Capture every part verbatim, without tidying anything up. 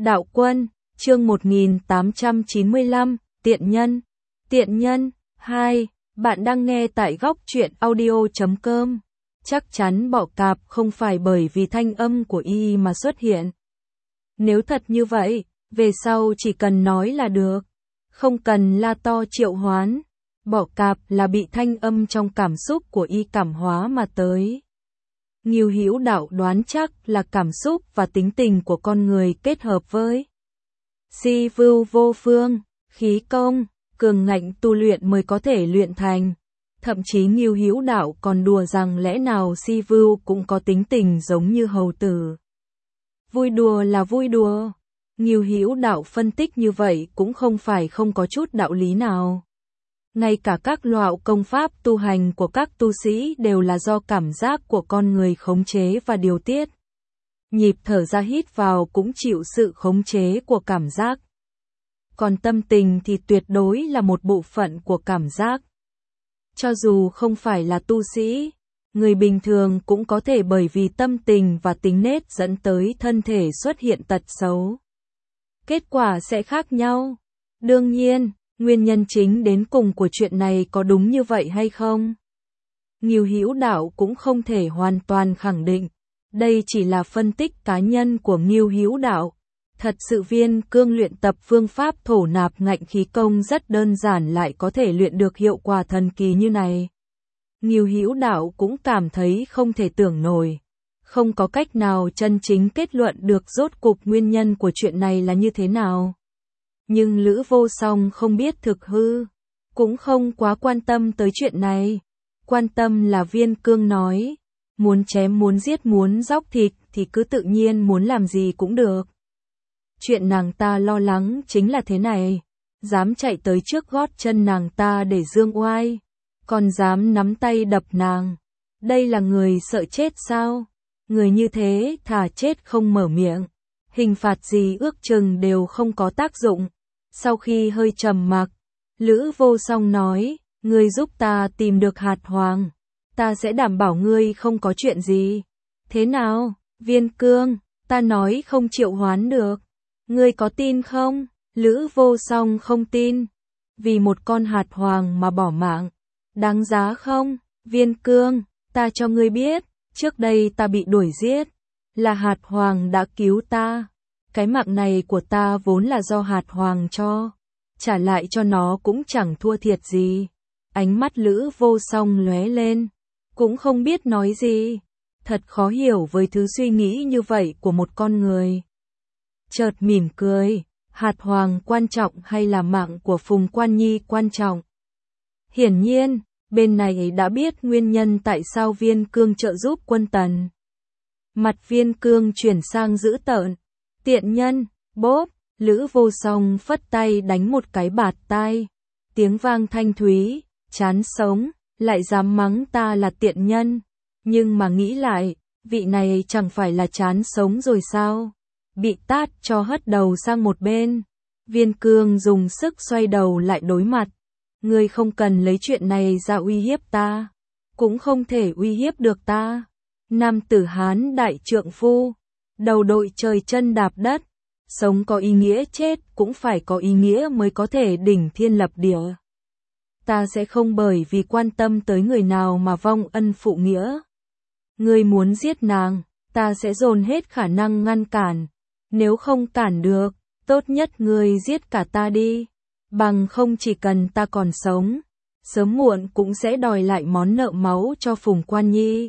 Đạo Quân, chương một nghìn tám trăm chín mươi lăm, Tiện Nhân. Tiện Nhân, hai, bạn đang nghe tại góc truyện audio chấm com. Chắc chắn Bọ Cạp không phải bởi vì thanh âm của y mà xuất hiện. Nếu thật như vậy, về sau chỉ cần nói là được. Không cần la to triệu hoán. Bọ Cạp là bị thanh âm trong cảm xúc của y cảm hóa mà tới. Ngưu Hữu Đạo đoán chắc là cảm xúc và tính tình của con người kết hợp với si vưu vô phương, khí công, cường ngạnh tu luyện mới có thể luyện thành. Thậm chí Ngưu Hữu Đạo còn đùa rằng lẽ nào si vưu cũng có tính tình giống như hầu tử. Vui đùa là vui đùa. Ngưu Hữu Đạo phân tích như vậy cũng không phải không có chút đạo lý nào. Ngay cả các loại công pháp tu hành của các tu sĩ đều là do cảm giác của con người khống chế và điều tiết. Nhịp thở ra hít vào cũng chịu sự khống chế của cảm giác. Còn tâm tình thì tuyệt đối là một bộ phận của cảm giác. Cho dù không phải là tu sĩ, người bình thường cũng có thể bởi vì tâm tình và tính nết dẫn tới thân thể xuất hiện tật xấu. Kết quả sẽ khác nhau. Đương nhiên, nguyên nhân chính đến cùng của chuyện này có đúng như vậy hay không? Ngưu Hữu Đạo cũng không thể hoàn toàn khẳng định. Đây chỉ là phân tích cá nhân của Ngưu Hữu Đạo. Thật sự Viên Cương luyện tập phương pháp thổ nạp ngạnh khí công rất đơn giản lại có thể luyện được hiệu quả thần kỳ như này. Ngưu Hữu Đạo cũng cảm thấy không thể tưởng nổi. Không có cách nào chân chính kết luận được rốt cục nguyên nhân của chuyện này là như thế nào. Nhưng Lữ Vô Song không biết thực hư, cũng không quá quan tâm tới chuyện này. Quan tâm là Viên Cương nói, muốn chém muốn giết muốn róc thịt thì cứ tự nhiên muốn làm gì cũng được. Chuyện nàng ta lo lắng chính là thế này, dám chạy tới trước gót chân nàng ta để dương oai, còn dám nắm tay đập nàng. Đây là người sợ chết sao? Người như thế thà chết không mở miệng, hình phạt gì ước chừng đều không có tác dụng. Sau khi hơi trầm mặc, Lữ Vô Song nói, ngươi giúp ta tìm được hạt hoàng, ta sẽ đảm bảo ngươi không có chuyện gì. Thế nào, Viên Cương, ta nói không triệu hoán được. Ngươi có tin không? Lữ Vô Song không tin. Vì một con hạt hoàng mà bỏ mạng. Đáng giá không? Viên Cương, ta cho ngươi biết, trước đây ta bị đuổi giết. Là hạt hoàng đã cứu ta. Cái mạng này của ta vốn là do hạt hoàng cho. Trả lại cho nó cũng chẳng thua thiệt gì. Ánh mắt Lữ Vô Song lóe lên. Cũng không biết nói gì. Thật khó hiểu với thứ suy nghĩ như vậy của một con người. Chợt mỉm cười, hạt hoàng quan trọng hay là mạng của Phùng Quan Nhi quan trọng? Hiển nhiên, bên này đã biết nguyên nhân tại sao Viên Cương trợ giúp Quân Tần. Mặt Viên Cương chuyển sang dữ tợn. Tiện nhân, bốp, Lữ Vô Song phất tay đánh một cái bạt tai. Tiếng vang thanh thúy, chán sống, lại dám mắng ta là tiện nhân. Nhưng mà nghĩ lại, vị này chẳng phải là chán sống rồi sao? Bị tát cho hất đầu sang một bên. Viên Cương dùng sức xoay đầu lại đối mặt. Ngươi không cần lấy chuyện này ra uy hiếp ta. Cũng không thể uy hiếp được ta. Nam tử Hán đại trượng phu. Đầu đội trời chân đạp đất. Sống có ý nghĩa, chết cũng phải có ý nghĩa mới có thể đỉnh thiên lập địa. Ta sẽ không bởi vì quan tâm tới người nào mà vong ân phụ nghĩa. Ngươi muốn giết nàng, ta sẽ dồn hết khả năng ngăn cản. Nếu không cản được, tốt nhất ngươi giết cả ta đi. Bằng không chỉ cần ta còn sống, sớm muộn cũng sẽ đòi lại món nợ máu cho Phùng Quan Nhi.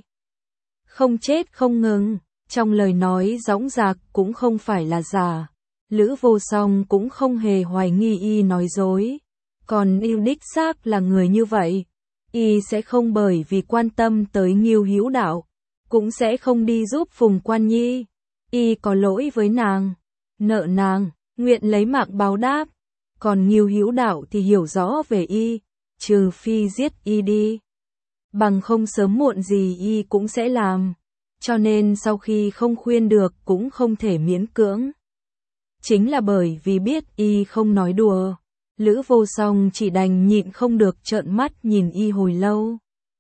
Không chết không ngừng, trong lời nói dõng dạc cũng không phải là giả. Lữ Vô Song cũng không hề hoài nghi y nói dối. Còn y đích xác là người như vậy. Y sẽ không bởi vì quan tâm tới Ngưu Hữu Đạo, cũng sẽ không đi giúp Phùng Quan Nhi. Y có lỗi với nàng, nợ nàng, nguyện lấy mạng báo đáp. Còn Ngưu Hữu Đạo thì hiểu rõ về y, trừ phi giết y đi. Bằng không sớm muộn gì y cũng sẽ làm. Cho nên sau khi không khuyên được cũng không thể miễn cưỡng. Chính là bởi vì biết y không nói đùa. Lữ Vô Song chỉ đành nhịn không được trợn mắt nhìn y hồi lâu.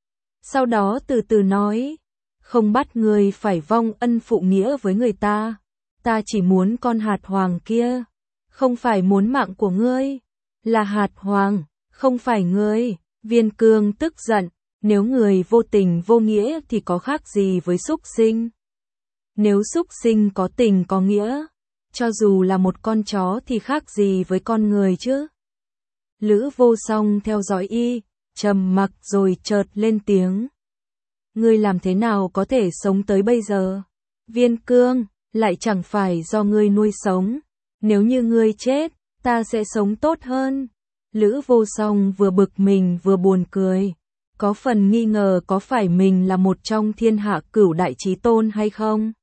Sau đó từ từ nói, không bắt người phải vong ân phụ nghĩa với người ta. ta chỉ muốn con hạt hoàng kia, không phải muốn mạng của ngươi, là hạt hoàng, không phải ngươi. Viên Cương tức giận, nếu người vô tình vô nghĩa thì có khác gì với súc sinh? Nếu súc sinh có tình có nghĩa, cho dù là một con chó thì khác gì với con người chứ? Lữ Vô Song theo dõi y, trầm mặc rồi chợt lên tiếng. Ngươi làm thế nào có thể sống tới bây giờ? Viên Cương, lại chẳng phải do ngươi nuôi sống. Nếu như ngươi chết, ta sẽ sống tốt hơn. Lữ Vô Song vừa bực mình vừa buồn cười. Có phần nghi ngờ có phải mình là một trong thiên hạ cửu đại chí tôn hay không?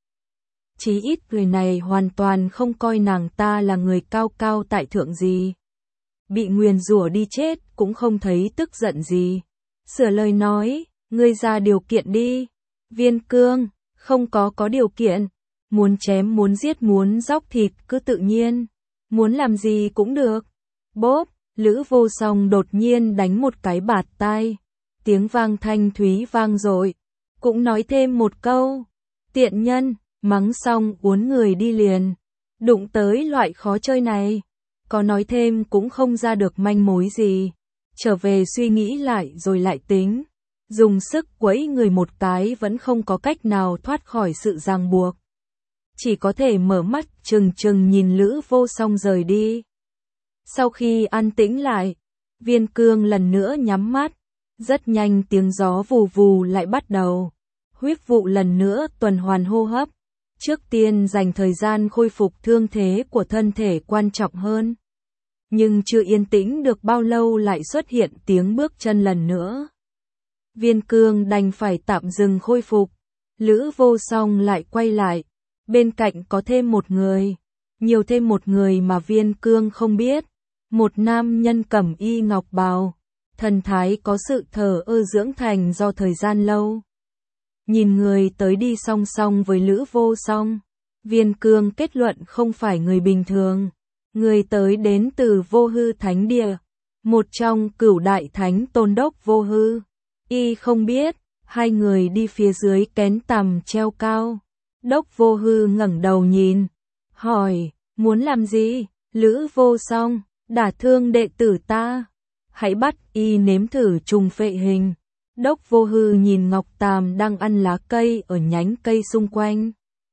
Chí ít người này hoàn toàn không coi nàng ta là người cao cao tại thượng gì. Bị nguyền rủa đi chết cũng không thấy tức giận gì. Sửa lời nói, ngươi ra điều kiện đi. Viên Cương, không có có điều kiện. Muốn chém muốn giết muốn róc thịt cứ tự nhiên. Muốn làm gì cũng được. Bốp, Lữ Vô Song đột nhiên đánh một cái bạt tai. Tiếng vang thanh thúy vang dội. Cũng nói thêm một câu. Tiện nhân, mắng xong uốn người đi liền. Đụng tới loại khó chơi này. Có nói thêm cũng không ra được manh mối gì. Trở về suy nghĩ lại rồi lại tính. Dùng sức quẫy người một cái vẫn không có cách nào thoát khỏi sự ràng buộc. Chỉ có thể mở mắt trừng trừng nhìn Lữ Vô Song rời đi. Sau khi an tĩnh lại, Viên Cương lần nữa nhắm mắt. Rất nhanh tiếng gió vù vù lại bắt đầu. Huyết vụ lần nữa tuần hoàn hô hấp. Trước tiên dành thời gian khôi phục thương thế của thân thể quan trọng hơn. Nhưng chưa yên tĩnh được bao lâu lại xuất hiện tiếng bước chân lần nữa. Viên Cương đành phải tạm dừng khôi phục. Lữ Vô Song lại quay lại. Bên cạnh có thêm một người. Nhiều thêm một người mà Viên Cương không biết. Một nam nhân cẩm y ngọc bào. Thần thái có sự thờ ơ dưỡng thành do thời gian lâu. Nhìn người tới đi song song với Lữ Vô Song. Viên Cương kết luận không phải người bình thường. Người tới đến từ Vô Hư Thánh Địa. Một trong cửu đại thánh tôn đốc Vô Hư. Y không biết, hai người đi phía dưới kén tằm treo cao. Đốc Vô Hư ngẩng đầu nhìn. Hỏi, muốn làm gì? Lữ Vô Song, đả thương đệ tử ta. Hãy bắt y nếm thử trùng phệ hình. Đốc Vô Hư nhìn Ngọc Tàm đang ăn lá cây ở nhánh cây xung quanh.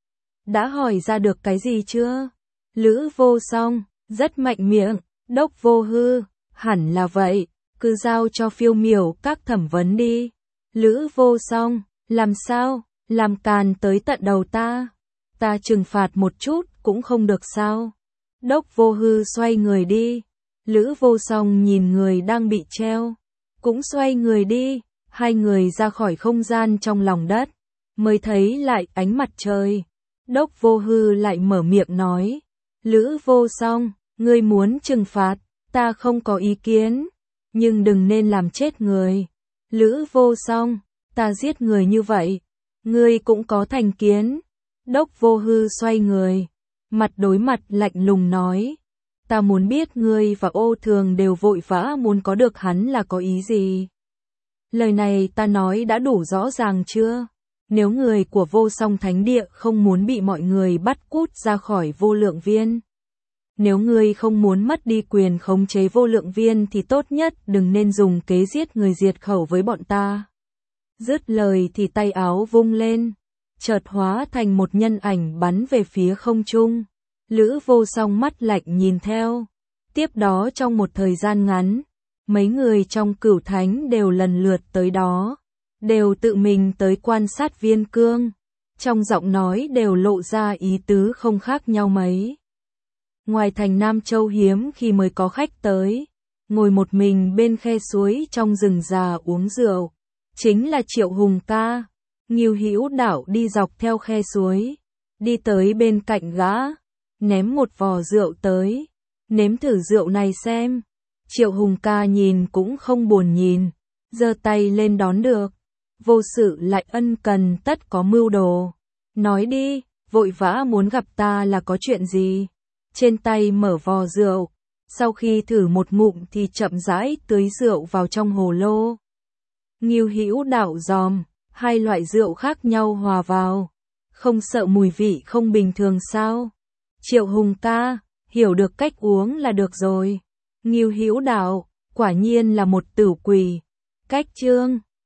Đã hỏi ra được cái gì chưa? Lữ Vô Song, rất mạnh miệng. Đốc Vô Hư, hẳn là vậy, cứ giao cho phiêu miểu các thẩm vấn đi. Lữ Vô Song, làm sao? Làm càn tới tận đầu ta. Ta trừng phạt một chút cũng không được sao? Đốc Vô Hư xoay người đi. Lữ Vô Song nhìn người đang bị treo. Cũng xoay người đi. Hai người ra khỏi không gian trong lòng đất. Mới thấy lại ánh mặt trời. Đốc Vô Hư lại mở miệng nói. Lữ Vô Song, ngươi muốn trừng phạt, ta không có ý kiến. Nhưng đừng nên làm chết người. Lữ Vô Song, ta giết người như vậy. Ngươi cũng có thành kiến. Đốc Vô Hư xoay người. Mặt đối mặt lạnh lùng nói. Ta muốn biết ngươi và Ô Thường đều vội vã muốn có được hắn là có ý gì? Lời này ta nói đã đủ rõ ràng chưa? Nếu người của Vô Song Thánh Địa không muốn bị mọi người bắt cút ra khỏi Vô Lượng Viên. Nếu ngươi không muốn mất đi quyền khống chế Vô Lượng Viên thì tốt nhất đừng nên dùng kế giết người diệt khẩu với bọn ta. Dứt lời thì tay áo vung lên. Chợt hóa thành một nhân ảnh bắn về phía không trung. Lữ Vô Song mắt lạnh nhìn theo. Tiếp đó trong một thời gian ngắn, mấy người trong cửu thánh đều lần lượt tới đó. Đều tự mình tới quan sát Viên Cương. Trong giọng nói đều lộ ra ý tứ không khác nhau mấy. Ngoài thành Nam Châu hiếm khi mới có khách tới. Ngồi một mình bên khe suối trong rừng già uống rượu. Chính là Triệu Hùng ca. Ngưu Hữu Đảo đi dọc theo khe suối. Đi tới bên cạnh gã. Ném một vò rượu tới. Nếm thử rượu này xem. Triệu Hùng ca nhìn cũng không buồn nhìn. Giơ tay lên đón được. Vô sự lại ân cần tất có mưu đồ. Nói đi, vội vã muốn gặp ta là có chuyện gì? Trên tay mở vò rượu. Sau khi thử một ngụm thì chậm rãi tưới rượu vào trong hồ lô. Ngưu Hữu Đảo dòm, hai loại rượu khác nhau hòa vào. Không sợ mùi vị không bình thường sao? Triệu Hùng ca, hiểu được cách uống là được rồi. Ngưu Hữu đạo, quả nhiên là một tử quỷ. Cách chương